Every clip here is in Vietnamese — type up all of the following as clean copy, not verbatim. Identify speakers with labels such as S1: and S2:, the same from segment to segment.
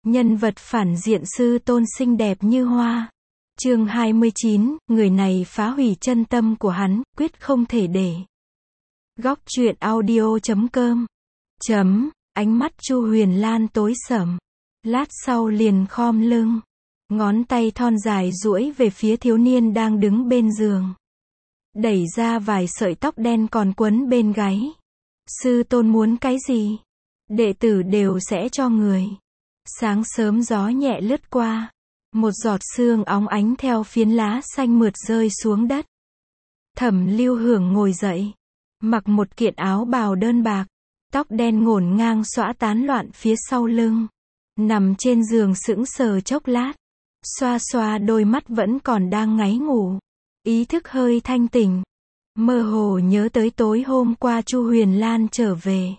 S1: Nhân vật phản diện sư tôn xinh đẹp như hoa. Chương 29, người này phá hủy chân tâm của hắn, quyết không thể để. Góc truyện audio.com. Ánh mắt Chu Huyền Lan tối sầm. Lát sau liền khom lưng. Ngón tay thon dài duỗi về phía thiếu niên đang đứng bên giường. Đẩy ra vài sợi tóc đen còn quấn bên gáy. Sư tôn muốn cái gì? Đệ tử đều sẽ cho người. Sáng sớm gió nhẹ lướt qua. Một giọt sương óng ánh theo phiến lá xanh mượt rơi xuống đất. Thẩm Lưu Hưởng ngồi dậy. Mặc một kiện áo bào đơn bạc. Tóc đen ngổn ngang xõa tán loạn phía sau lưng. Nằm trên giường sững sờ chốc lát. Xoa xoa đôi mắt vẫn còn đang ngáy ngủ. Ý thức hơi thanh tỉnh. Mơ hồ nhớ tới tối hôm qua Chu Huyền Lan trở về.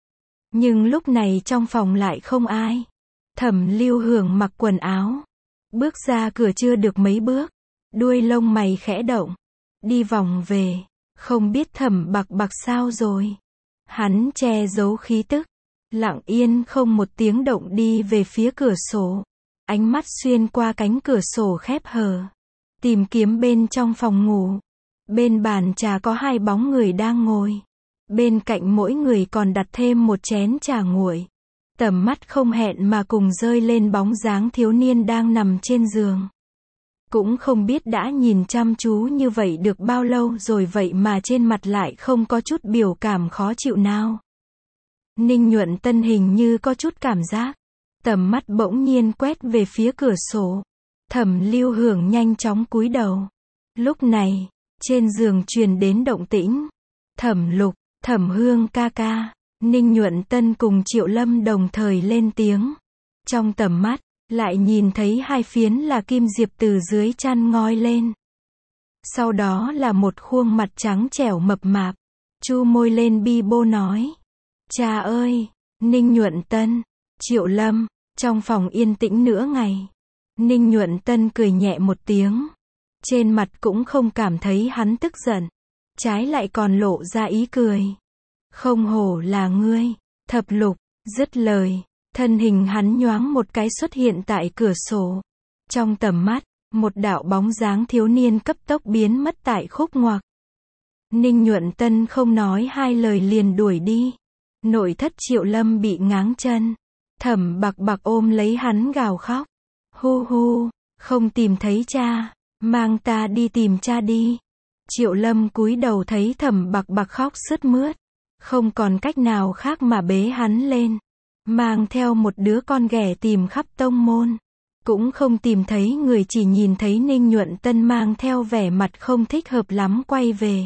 S1: Nhưng lúc này trong phòng lại không ai. Thẩm Lưu Hưởng mặc quần áo. Bước ra cửa chưa được mấy bước. Đuôi lông mày khẽ động. Đi vòng về. Không biết Thẩm Bạc Bạc sao rồi. Hắn che giấu khí tức. Lặng yên không một tiếng động đi về phía cửa sổ. Ánh mắt xuyên qua cánh cửa sổ khép hờ. Tìm kiếm bên trong phòng ngủ. Bên bàn trà có hai bóng người đang ngồi. Bên cạnh mỗi người còn đặt thêm một chén trà nguội. Tầm mắt không hẹn mà cùng rơi lên bóng dáng thiếu niên đang nằm trên giường. Cũng không biết đã nhìn chăm chú như vậy được bao lâu rồi vậy mà trên mặt lại không có chút biểu cảm khó chịu nào. Ninh Nhuận Tân hình như có chút cảm giác. Tầm mắt bỗng nhiên quét về phía cửa sổ. Thẩm Lưu Hưởng nhanh chóng cúi đầu. Lúc này, trên giường truyền đến động tĩnh. Thẩm Lục, Thẩm Hương ca ca. Ninh Nhuận Tân cùng Triệu Lâm đồng thời lên tiếng. Trong tầm mắt, lại nhìn thấy hai phiến là kim diệp từ dưới chăn ngoi lên. Sau đó là một khuôn mặt trắng trẻo mập mạp. Chu môi lên bi bô nói. Cha ơi! Ninh Nhuận Tân, Triệu Lâm, trong phòng yên tĩnh nửa ngày. Ninh Nhuận Tân cười nhẹ một tiếng. Trên mặt cũng không cảm thấy hắn tức giận. Trái lại còn lộ ra ý cười. Không hổ là ngươi, Thập Lục. Dứt lời, thân hình hắn nhoáng một cái xuất hiện tại cửa sổ. Trong tầm mắt, một đạo bóng dáng thiếu niên cấp tốc biến mất tại khúc ngoặc. Ninh Nhuận Tân không nói hai lời liền đuổi đi. Nội thất Triệu Lâm bị ngáng chân. Thẩm Bạc Bạc ôm lấy hắn gào khóc. Hu hu, không tìm thấy cha, mang ta đi tìm cha đi. Triệu Lâm cúi đầu thấy Thẩm Bạc Bạc khóc sướt mướt. Không còn cách nào khác mà bế hắn lên. Mang theo một đứa con ghẻ tìm khắp tông môn. Cũng không tìm thấy người, chỉ nhìn thấy Ninh Nhuận Tân mang theo vẻ mặt không thích hợp lắm quay về.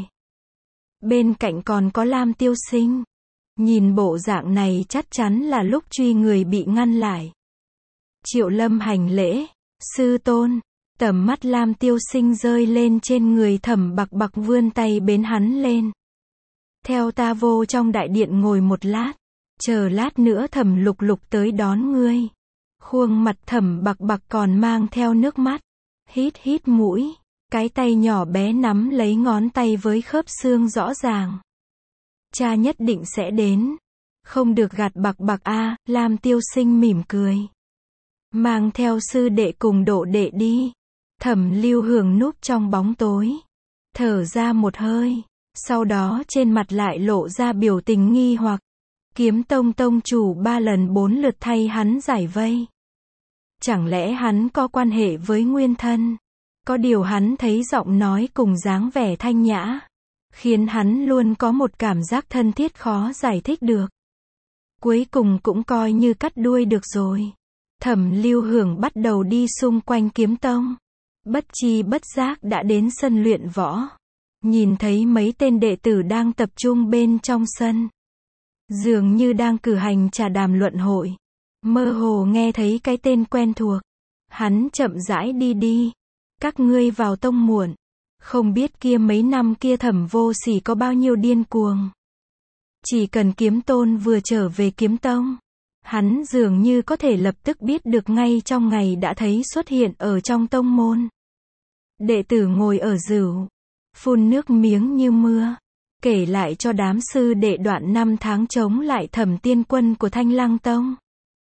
S1: Bên cạnh còn có Lam Tiêu Sinh. Nhìn bộ dạng này chắc chắn là lúc truy người bị ngăn lại. Triệu Lâm hành lễ. Sư tôn. Tầm mắt Lam Tiêu Sinh rơi lên trên người Thẩm Bạc Bạc vươn tay bế hắn lên. Theo ta vô trong đại điện ngồi một lát. Chờ lát nữa Thẩm Lục Lục tới đón ngươi. Khuôn mặt Thẩm Bạc Bạc còn mang theo nước mắt. Hít hít mũi. Cái tay nhỏ bé nắm lấy ngón tay với khớp xương rõ ràng. Cha nhất định sẽ đến. Không được gạt Bạc Bạc a. Lam Tiêu Sinh mỉm cười. Mang theo sư đệ cùng Độ đệ đi. Thẩm Lưu Hưởng núp trong bóng tối. Thở ra một hơi. Sau đó trên mặt lại lộ ra biểu tình nghi hoặc. Kiếm Tông tông chủ 3 lần 4 lượt thay hắn giải vây. Chẳng lẽ hắn có quan hệ với nguyên thân? Có điều hắn thấy giọng nói cùng dáng vẻ thanh nhã. Khiến hắn luôn có một cảm giác thân thiết khó giải thích được. Cuối cùng cũng coi như cắt đuôi được rồi. Thẩm Lưu Hưởng bắt đầu đi xung quanh Kiếm Tông. Bất chi bất giác đã đến sân luyện võ. Nhìn thấy mấy tên đệ tử đang tập trung bên trong sân. Dường như đang cử hành trà đàm luận hội. Mơ hồ nghe thấy cái tên quen thuộc. Hắn chậm rãi đi. Các ngươi vào tông muộn. Không biết kia mấy năm kia Thẩm Vô Sỉ có bao nhiêu điên cuồng. Chỉ cần Kiếm Tôn vừa trở về Kiếm Tông. Hắn dường như có thể lập tức biết được ngay trong ngày đã thấy xuất hiện ở trong tông môn. Đệ tử ngồi ở rửu. Phun nước miếng như mưa. Kể lại cho đám sư đệ đoạn 5 tháng chống lại Thẩm Tiên Quân của Thanh Lăng Tông.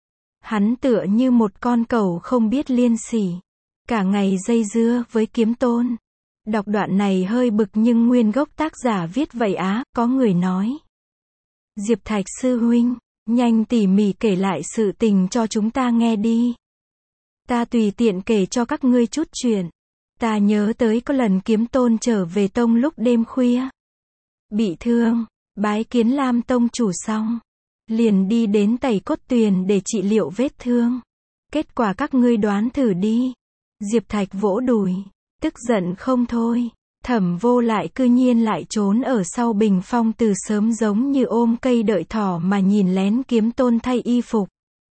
S1: Hắn tựa như một con cẩu không biết liêm sỉ, cả ngày dây dưa với Kiếm Tôn. Đọc đoạn này hơi bực nhưng nguyên gốc tác giả viết vậy á, có người nói. Diệp Thạch sư huynh, nhanh tỉ mỉ kể lại sự tình cho chúng ta nghe đi. Ta tùy tiện kể cho các ngươi chút chuyện. Ta nhớ tới có lần Kiếm Tôn trở về tông lúc đêm khuya. Bị thương, bái kiến Lam tông chủ xong. Liền đi đến Tẩy Cốt Tuyền để trị liệu vết thương. Kết quả các ngươi đoán thử đi. Diệp Thạch vỗ đùi, tức giận không thôi. Thẩm Vô Lại cư nhiên lại trốn ở sau bình phong từ sớm giống như ôm cây đợi thỏ mà nhìn lén Kiếm Tôn thay y phục.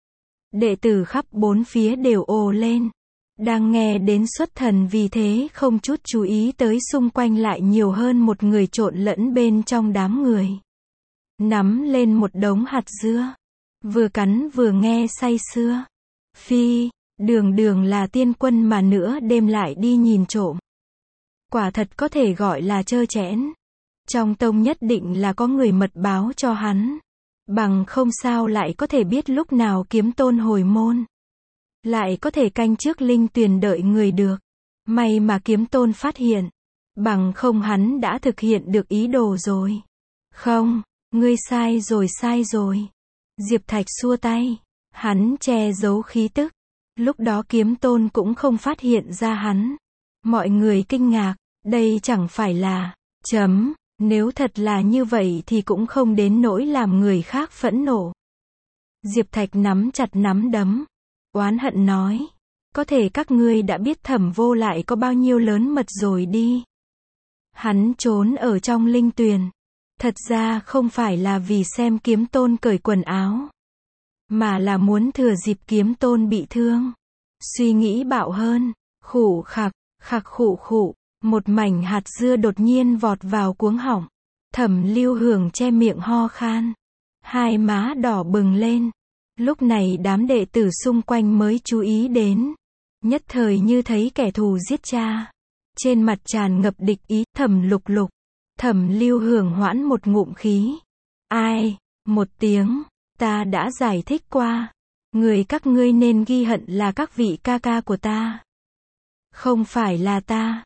S1: Đệ tử khắp bốn phía đều ồ lên. Đang nghe đến xuất thần vì thế không chút chú ý tới xung quanh lại nhiều hơn một người trộn lẫn bên trong đám người. Nắm lên một đống hạt dưa. Vừa cắn vừa nghe say sưa. Phi, đường là tiên quân mà nữa đêm lại đi nhìn trộm. Quả thật có thể gọi là trơ trẽn. Trong tông nhất định là có người mật báo cho hắn. Bằng không sao lại có thể biết lúc nào Kiếm Tôn hồi môn. Lại có thể canh trước linh tuyền đợi người được. May mà Kiếm Tôn phát hiện. Bằng không hắn đã thực hiện được ý đồ rồi. Không, ngươi sai rồi. Diệp Thạch xua tay. Hắn che giấu khí tức. Lúc đó Kiếm Tôn cũng không phát hiện ra hắn. Mọi người kinh ngạc. Đây chẳng phải là... Nếu thật là như vậy thì cũng không đến nỗi làm người khác phẫn nộ. Diệp Thạch nắm chặt nắm đấm. Oán hận nói. Có thể các ngươi đã biết Thẩm Vô Lại có bao nhiêu lớn mật rồi đi. Hắn trốn ở trong linh tuyền. Thật ra không phải là vì xem Kiếm Tôn cởi quần áo. Mà là muốn thừa dịp Kiếm Tôn bị thương. Suy nghĩ bạo hơn. Khụ khạc, khụ. Một mảnh hạt dưa đột nhiên vọt vào cuống họng. Thẩm Lưu Hưởng che miệng ho khan. Hai má đỏ bừng lên. Lúc này đám đệ tử xung quanh mới chú ý đến. Nhất thời như thấy kẻ thù giết cha. Trên mặt tràn ngập địch ý. Thẩm Lục. Thẩm Lưu Hưởng hoãn một ngụm khí. Ai? Một tiếng. Ta đã giải thích qua. Người các ngươi nên ghi hận là các vị ca ca của ta. Không phải là ta.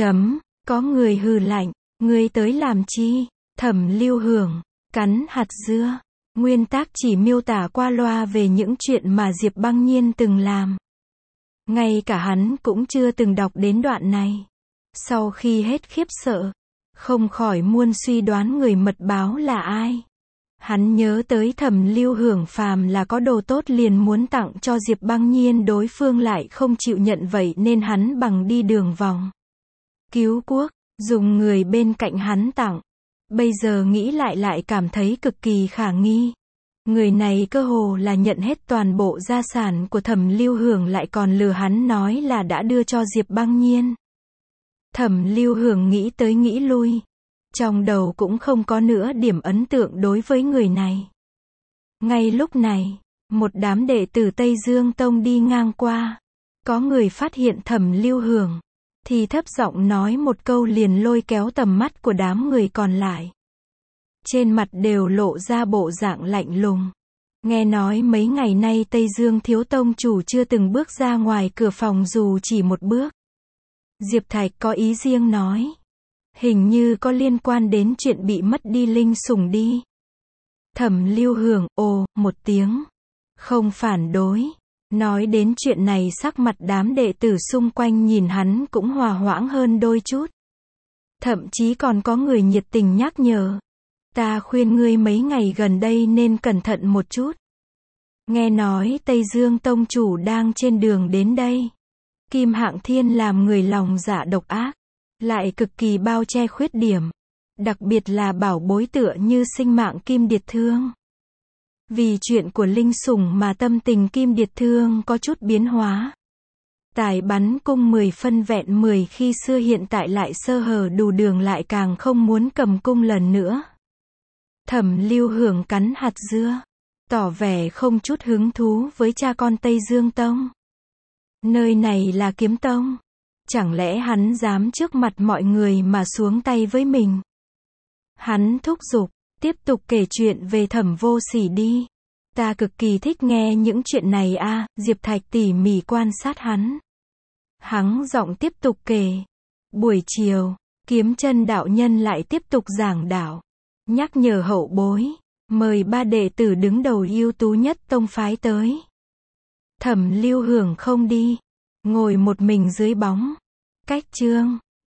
S1: Có người hừ lạnh. Ngươi tới làm chi? Thẩm Lưu Hưởng cắn hạt dưa. Nguyên tác chỉ miêu tả qua loa về những chuyện mà Diệp Băng Nhiên từng làm. Ngay cả hắn cũng chưa từng đọc đến đoạn này. Sau khi hết khiếp sợ, không khỏi muôn suy đoán người mật báo là ai. Hắn nhớ tới Thẩm Lưu Hưởng phàm là có đồ tốt liền muốn tặng cho Diệp Băng Nhiên, đối phương lại không chịu nhận vậy nên hắn bằng đi đường vòng. Cứu quốc, dùng người bên cạnh hắn tặng. Bây giờ nghĩ lại cảm thấy cực kỳ khả nghi. Người này cơ hồ là nhận hết toàn bộ gia sản của Thẩm Lưu Hưởng lại còn lừa hắn nói là đã đưa cho Diệp Băng Nhiên. Thẩm Lưu Hưởng nghĩ tới nghĩ lui. Trong đầu cũng không có nữa điểm ấn tượng đối với người này. Ngay lúc này, một đám đệ tử Tây Dương Tông đi ngang qua. Có người phát hiện Thẩm Lưu Hưởng. Thì thấp giọng nói một câu liền lôi kéo tầm mắt của đám người còn lại. Trên mặt đều lộ ra bộ dạng lạnh lùng. Nghe nói mấy ngày nay Tây Dương thiếu tông chủ chưa từng bước ra ngoài cửa phòng dù chỉ một bước. Diệp Thạch có ý riêng nói. Hình như có liên quan đến chuyện bị mất đi linh sủng đi. Thẩm Lưu Hưởng ồ một tiếng. Không phản đối. Nói đến chuyện này sắc mặt đám đệ tử xung quanh nhìn hắn cũng hòa hoãn hơn đôi chút. Thậm chí còn có người nhiệt tình nhắc nhở. Ta khuyên ngươi mấy ngày gần đây nên cẩn thận một chút. Nghe nói Tây Dương Tông chủ đang trên đường đến đây. Kim Hạng Thiên làm người lòng dạ độc ác. Lại cực kỳ bao che khuyết điểm. Đặc biệt là bảo bối tựa như sinh mạng Kim Điệt Thương. Vì chuyện của linh sủng mà tâm tình Kim Điệt Thương có chút biến hóa. Tài bắn cung 10 phân vẹn 10 khi xưa hiện tại lại sơ hở đủ đường lại càng không muốn cầm cung lần nữa. Thẩm Lưu Hưởng cắn hạt dưa. Tỏ vẻ không chút hứng thú với cha con Tây Dương Tông. Nơi này là Kiếm Tông. Chẳng lẽ hắn dám trước mặt mọi người mà xuống tay với mình? Hắn thúc giục. Tiếp tục kể chuyện về Thẩm Vô Sỉ đi. Ta cực kỳ thích nghe những chuyện này a, Diệp Thạch tỉ mỉ quan sát hắn. Hắn giọng tiếp tục kể. Buổi chiều, Kiếm Chân đạo nhân lại tiếp tục giảng đạo. Nhắc nhở hậu bối, mời 3 đệ tử đứng đầu ưu tú nhất tông phái tới. Thẩm Lưu Hưởng không đi, ngồi một mình dưới bóng. Cách chương